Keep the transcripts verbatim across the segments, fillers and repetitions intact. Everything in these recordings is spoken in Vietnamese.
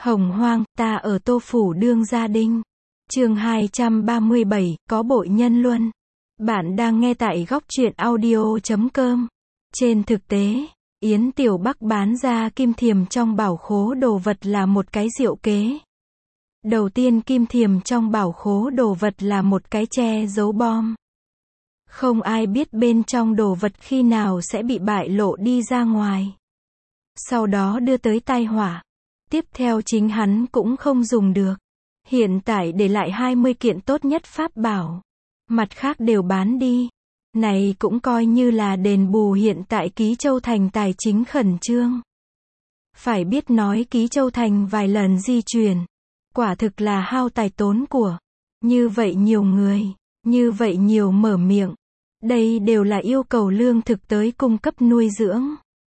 Hồng hoang, ta ở Tô Phủ đương gia đinh. Chương hai trăm ba mươi bảy, có bội nhân luân. Bạn đang nghe tại góc truyện audio chấm com. Trên thực tế, Yến Tiểu Bắc bán ra kim thiềm trong bảo khố đồ vật là một cái diệu kế. Đầu tiên kim thiềm trong bảo khố đồ vật là một cái che giấu bom. Không ai biết bên trong đồ vật khi nào sẽ bị bại lộ đi ra ngoài. Sau đó đưa tới tai họa. Tiếp theo chính hắn cũng không dùng được. Hiện tại để lại hai mươi kiện tốt nhất pháp bảo. Mặt khác đều bán đi. Này cũng coi như là đền bù hiện tại Ký Châu Thành tài chính khẩn trương. Phải biết nói Ký Châu Thành vài lần di chuyển. Quả thực là hao tài tốn của. Như vậy nhiều người. Như vậy nhiều mở miệng. Đây đều là yêu cầu lương thực tới cung cấp nuôi dưỡng.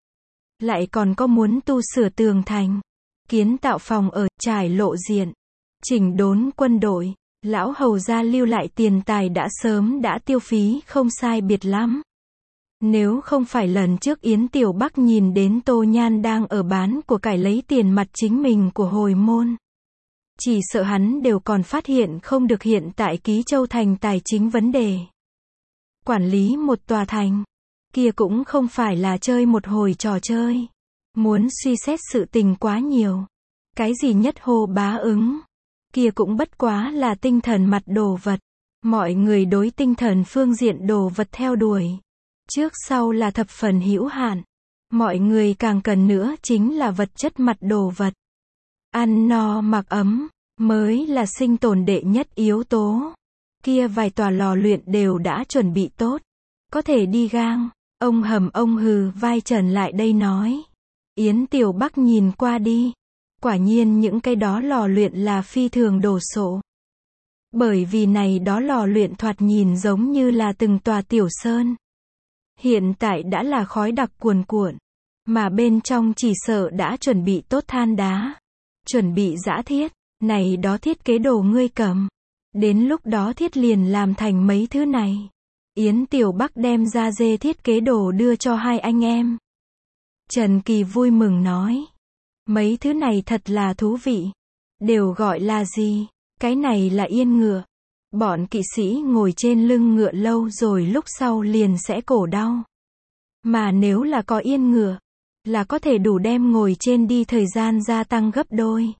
Lại còn có muốn tu sửa tường thành. Kiến tạo phòng ở, trải lộ diện. Chỉnh đốn quân đội. Lão hầu gia lưu lại tiền tài đã sớm đã tiêu phí không sai biệt lắm. Nếu không phải lần trước Yến Tiểu Bắc nhìn đến Tô Nhan đang ở bán của cải lấy tiền mặt chính mình của hồi môn. Chỉ sợ hắn đều còn phát hiện không được hiện tại Ký Châu Thành tài chính vấn đề. Quản lý một tòa thành. Kia cũng không phải là chơi một hồi trò chơi. Muốn suy xét sự tình quá nhiều. Cái gì nhất hô bá ứng. Kia cũng bất quá là tinh thần mặt đồ vật. Mọi người đối tinh thần phương diện đồ vật theo đuổi. Trước sau là thập phần hữu hạn. Mọi người càng cần nữa chính là vật chất mặt đồ vật. Ăn no mặc ấm, mới là sinh tồn đệ nhất yếu tố. Kia vài tòa lò luyện đều đã chuẩn bị tốt. Có thể đi gang. Ông hầm ông hừ vai trần lại đây nói. Yến Tiểu Bắc nhìn qua đi. Quả nhiên những cái đó lò luyện là phi thường đồ sộ. Bởi vì này đó lò luyện thoạt nhìn giống như là từng tòa tiểu sơn. Hiện tại đã là khói đặc cuồn cuộn. Mà bên trong chỉ sợ đã chuẩn bị tốt than đá. Chuẩn bị giã thiết. Này đó thiết kế đồ ngươi cầm. Đến lúc đó thiết liền làm thành mấy thứ này. Yến Tiểu Bắc đem ra dê thiết kế đồ đưa cho hai anh em. Trần Kỳ vui mừng nói. Mấy thứ này thật là thú vị. Đều gọi là gì? Cái này là yên ngựa. Bọn kỵ sĩ ngồi trên lưng ngựa lâu rồi lúc sau liền sẽ cổ đau. Mà nếu là có yên ngựa, là có thể đủ đem ngồi trên đi thời gian gia tăng gấp đôi.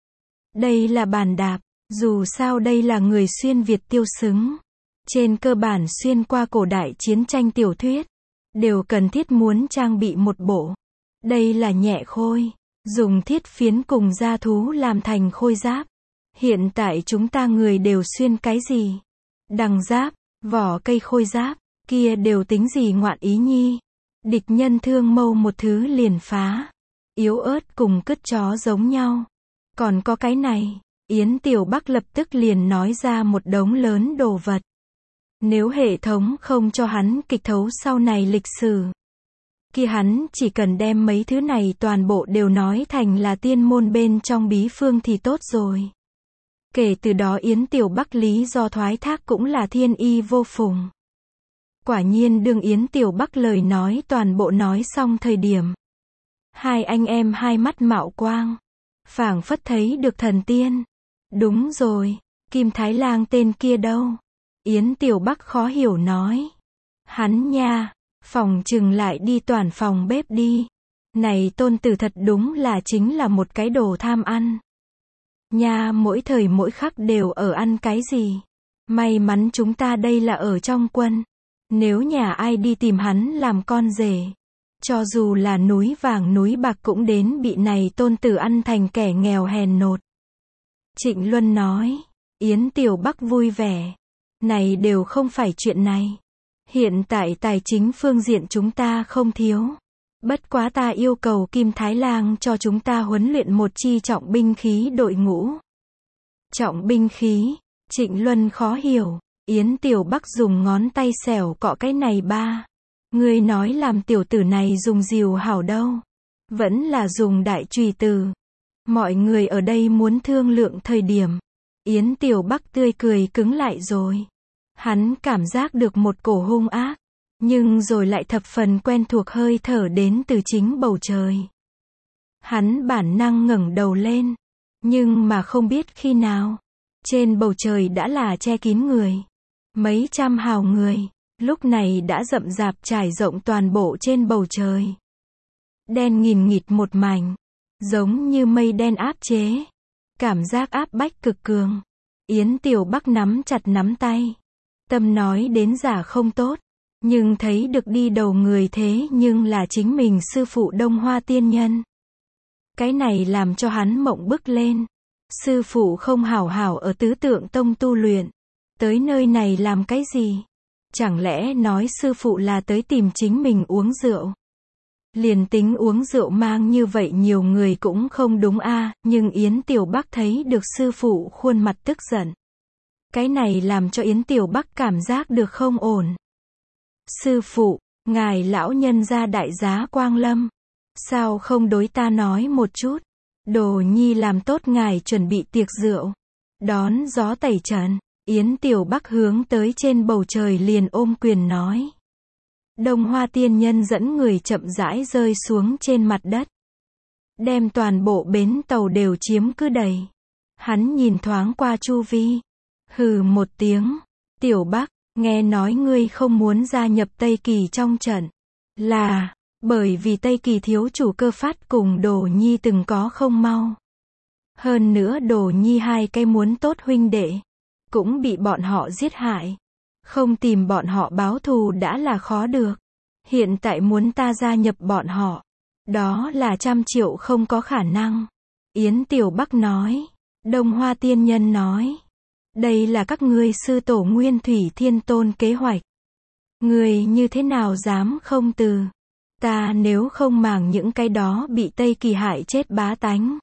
Đây là bàn đạp. Dù sao đây là người xuyên Việt tiêu xứng. Trên cơ bản xuyên qua cổ đại chiến tranh tiểu thuyết. Đều cần thiết muốn trang bị một bộ. Đây là nhẹ khôi. Dùng thiết phiến cùng da thú làm thành khôi giáp. Hiện tại chúng ta người đều xuyên cái gì? Đằng giáp, vỏ cây khôi giáp, kia đều tính gì ngoạn ý nhi. Địch nhân thương mâu một thứ liền phá. Yếu ớt cùng cứt chó giống nhau. Còn có cái này, Yến Tiểu Bắc lập tức liền nói ra một đống lớn đồ vật. Nếu hệ thống không cho hắn kịch thấu sau này lịch sử. Kia hắn chỉ cần đem mấy thứ này toàn bộ đều nói thành là tiên môn bên trong bí phương thì tốt rồi. Kể từ đó Yến Tiểu Bắc lý do thoái thác cũng là thiên y vô phùng. Quả nhiên đương Yến Tiểu Bắc lời nói toàn bộ nói xong thời điểm. Hai anh em hai mắt mạo quang. Phảng phất thấy được thần tiên. Đúng rồi, Kim Thái Lang tên kia đâu? Yến Tiểu Bắc khó hiểu nói. Hắn nha. Phòng chừng lại đi toàn phòng bếp đi. Này tôn tử thật đúng là chính là một cái đồ tham ăn. Nha mỗi thời mỗi khắc đều ở ăn cái gì. May mắn chúng ta đây là ở trong quân. Nếu nhà ai đi tìm hắn làm con rể. Cho dù là núi vàng núi bạc cũng đến bị này tôn tử ăn thành kẻ nghèo hèn nột. Trịnh Luân nói. Yến Tiểu Bắc vui vẻ. Này đều không phải chuyện này. Hiện tại tài chính phương diện chúng ta không thiếu. Bất quá ta yêu cầu Kim Thái Lang cho chúng ta huấn luyện một chi trọng binh khí đội ngũ. Trọng binh khí. Trịnh Luân khó hiểu. Yến Tiểu Bắc dùng ngón tay xẻo cọ cái này ba. Ngươi nói làm tiểu tử này dùng rìu hảo đâu. Vẫn là dùng đại chùy từ. Mọi người ở đây muốn thương lượng thời điểm. Yến Tiểu Bắc tươi cười cứng lại rồi. Hắn cảm giác được một cổ hung ác, nhưng rồi lại thập phần quen thuộc hơi thở đến từ chính bầu trời. Hắn bản năng ngẩng đầu lên, Nhưng mà không biết khi nào, trên bầu trời đã là che kín người. Mấy trăm hào người, lúc này đã rậm rạp trải rộng toàn bộ trên bầu trời. Đen nghìn nghịt một mảnh, giống như mây đen áp chế. Cảm giác áp bách cực cường. Yến Tiểu Bắc nắm chặt nắm tay. Tâm nói đến giả không tốt, nhưng thấy được đi đầu người thế nhưng là chính mình sư phụ Đông Hoa Tiên Nhân. Cái này làm cho hắn mộng bức lên. Sư phụ không hảo hảo ở Tứ Tượng Tông tu luyện. Tới nơi này làm cái gì? Chẳng lẽ nói sư phụ là tới tìm chính mình uống rượu? Liền tính uống rượu mang như vậy nhiều người cũng không đúng a, nhưng Yến Tiểu Bắc thấy được sư phụ khuôn mặt tức giận. Cái này làm cho Yến Tiểu Bắc cảm giác được không ổn. Sư phụ, ngài lão nhân gia đại giá quang lâm. Sao không đối ta nói một chút? Đồ nhi làm tốt ngài chuẩn bị tiệc rượu. Đón gió tẩy trần. Yến Tiểu Bắc hướng tới trên bầu trời liền ôm quyền nói. Đông Hoa Tiên Nhân dẫn người chậm rãi rơi xuống trên mặt đất. Đem toàn bộ bến tàu đều chiếm cứ đầy. Hắn nhìn thoáng qua chu vi. Hừ một tiếng. Tiểu Bắc, nghe nói ngươi không muốn gia nhập Tây Kỳ trong trận. Là, bởi vì Tây Kỳ thiếu chủ Cơ Phát cùng Đồ Nhi từng có không mau. Hơn nữa Đồ Nhi hai cái muốn tốt huynh đệ. Cũng bị bọn họ giết hại. Không tìm bọn họ báo thù đã là khó được. Hiện tại muốn ta gia nhập bọn họ. Đó là trăm triệu không có khả năng. Yến Tiểu Bắc nói. Đông Hoa Tiên Nhân nói. Đây là các ngươi sư tổ Nguyên Thủy Thiên Tôn kế hoạch. Ngươi như thế nào dám không từ. Ta nếu không màng những cái đó bị Tây Kỳ hại chết bá tánh.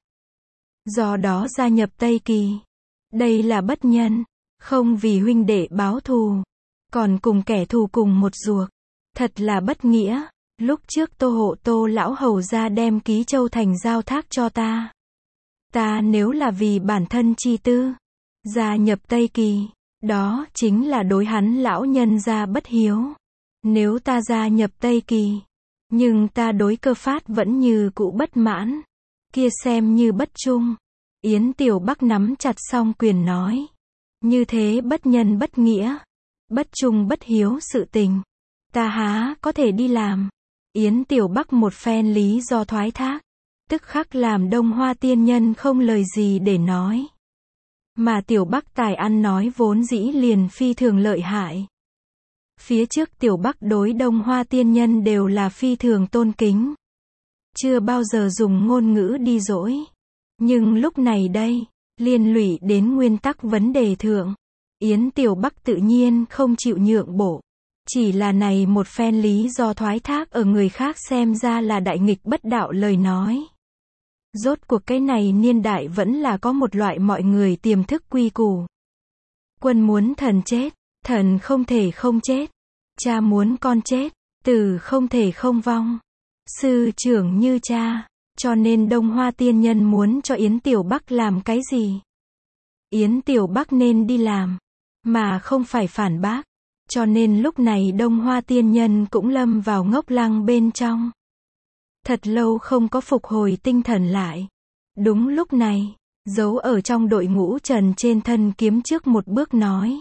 Do đó gia nhập Tây Kỳ. Đây là bất nhân. Không vì huynh đệ báo thù. Còn cùng kẻ thù cùng một ruột. Thật là bất nghĩa. Lúc trước Tô Hộ Tô lão hầu ra đem Ký Châu Thành giao thác cho ta. Ta nếu là vì bản thân chi tư. Gia nhập Tây Kỳ. Đó chính là đối hắn lão nhân gia bất hiếu. Nếu ta gia nhập Tây Kỳ. Nhưng ta đối Cơ Phát vẫn như cũ bất mãn. Kia xem như bất trung. Yến Tiểu Bắc nắm chặt song quyền nói. Như thế bất nhân bất nghĩa. Bất trung bất hiếu sự tình. Ta há có thể đi làm. Yến Tiểu Bắc một phen lý do thoái thác. Tức khắc làm Đông Hoa Tiên Nhân không lời gì để nói. Mà Tiểu Bắc tài ăn nói vốn dĩ liền phi thường lợi hại. Phía trước Tiểu Bắc đối Đông Hoa Tiên Nhân đều là phi thường tôn kính. Chưa bao giờ dùng ngôn ngữ đi dỗi. Nhưng lúc này đây, liên lụy đến nguyên tắc vấn đề thượng. Yến Tiểu Bắc tự nhiên không chịu nhượng bộ. Chỉ là này một phen lý do thoái thác ở người khác xem ra là đại nghịch bất đạo lời nói. Rốt cuộc cái này niên đại vẫn là có một loại mọi người tiềm thức quy củ. Quân muốn thần chết, thần không thể không chết. Cha muốn con chết, tử không thể không vong. Sư trưởng như cha, cho nên Đông Hoa Tiên Nhân muốn cho Yến Tiểu Bắc làm cái gì? Yến Tiểu Bắc nên đi làm, mà không phải phản bác. Cho nên lúc này Đông Hoa Tiên Nhân cũng lâm vào ngốc lăng bên trong. Thật lâu không có phục hồi tinh thần lại. Đúng lúc này, giấu ở trong đội ngũ Trần trên thân kiếm trước một bước nói.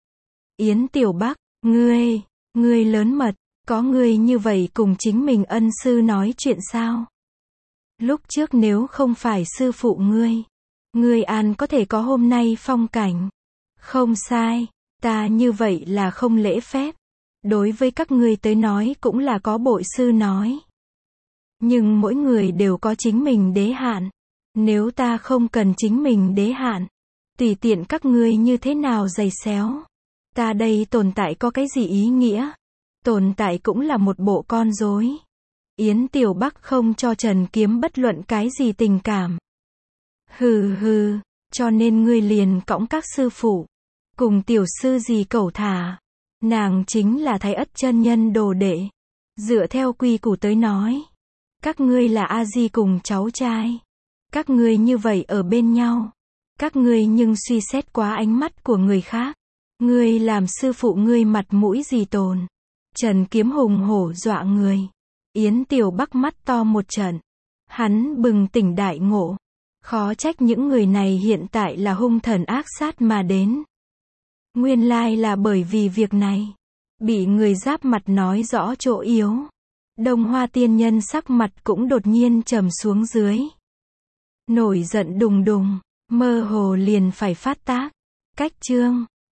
Yến Tiểu Bắc, ngươi, ngươi lớn mật, có ngươi như vậy cùng chính mình ân sư nói chuyện sao? Lúc trước nếu không phải sư phụ ngươi, ngươi an có thể có hôm nay phong cảnh. Không sai, ta như vậy là không lễ phép. Đối với các ngươi tới nói cũng là có bội sư nói. Nhưng mỗi người đều có chính mình đế hạn. Nếu ta không cần chính mình đế hạn, tùy tiện các ngươi như thế nào giày xéo. Ta đây tồn tại có cái gì ý nghĩa? Tồn tại cũng là một bộ con rối. Yến Tiểu Bắc không cho Trần Kiếm bất luận cái gì tình cảm. Hừ hừ, cho nên ngươi liền cõng các sư phụ. Cùng tiểu sư gì cẩu thả. Nàng chính là Thái Ất chân nhân đồ đệ. Dựa theo quy củ tới nói. Các ngươi là A-di cùng cháu trai. Các ngươi như vậy ở bên nhau. Các ngươi nhưng suy xét quá ánh mắt của người khác. Ngươi làm sư phụ ngươi mặt mũi gì tồn. Trần Kiếm hùng hổ dọa người. Yến Tiểu Bắc mắt to một trận. Hắn bừng tỉnh đại ngộ. Khó trách những người này hiện tại là hung thần ác sát mà đến. Nguyên lai là bởi vì việc này. Bị người giáp mặt nói rõ chỗ yếu. Đông Hoa tiên nhân sắc mặt cũng đột nhiên trầm xuống dưới. Nổi giận đùng đùng, mơ hồ liền phải phát tác. Cách chương